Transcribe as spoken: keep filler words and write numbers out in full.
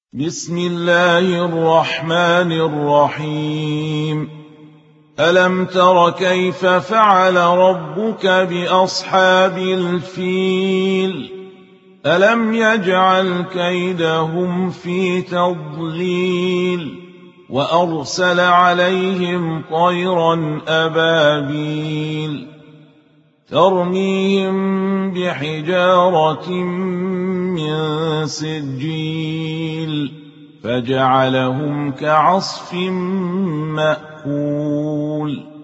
بسم الله الرحمن الرحيم ألم تر كيف فعل ربك بأصحاب الفيل ألم يجعل كيدهم في تضليل وأرسل عليهم طيرا أبابيل ترميهم بحجارة من سجيل فجعلهم كعصف مأكول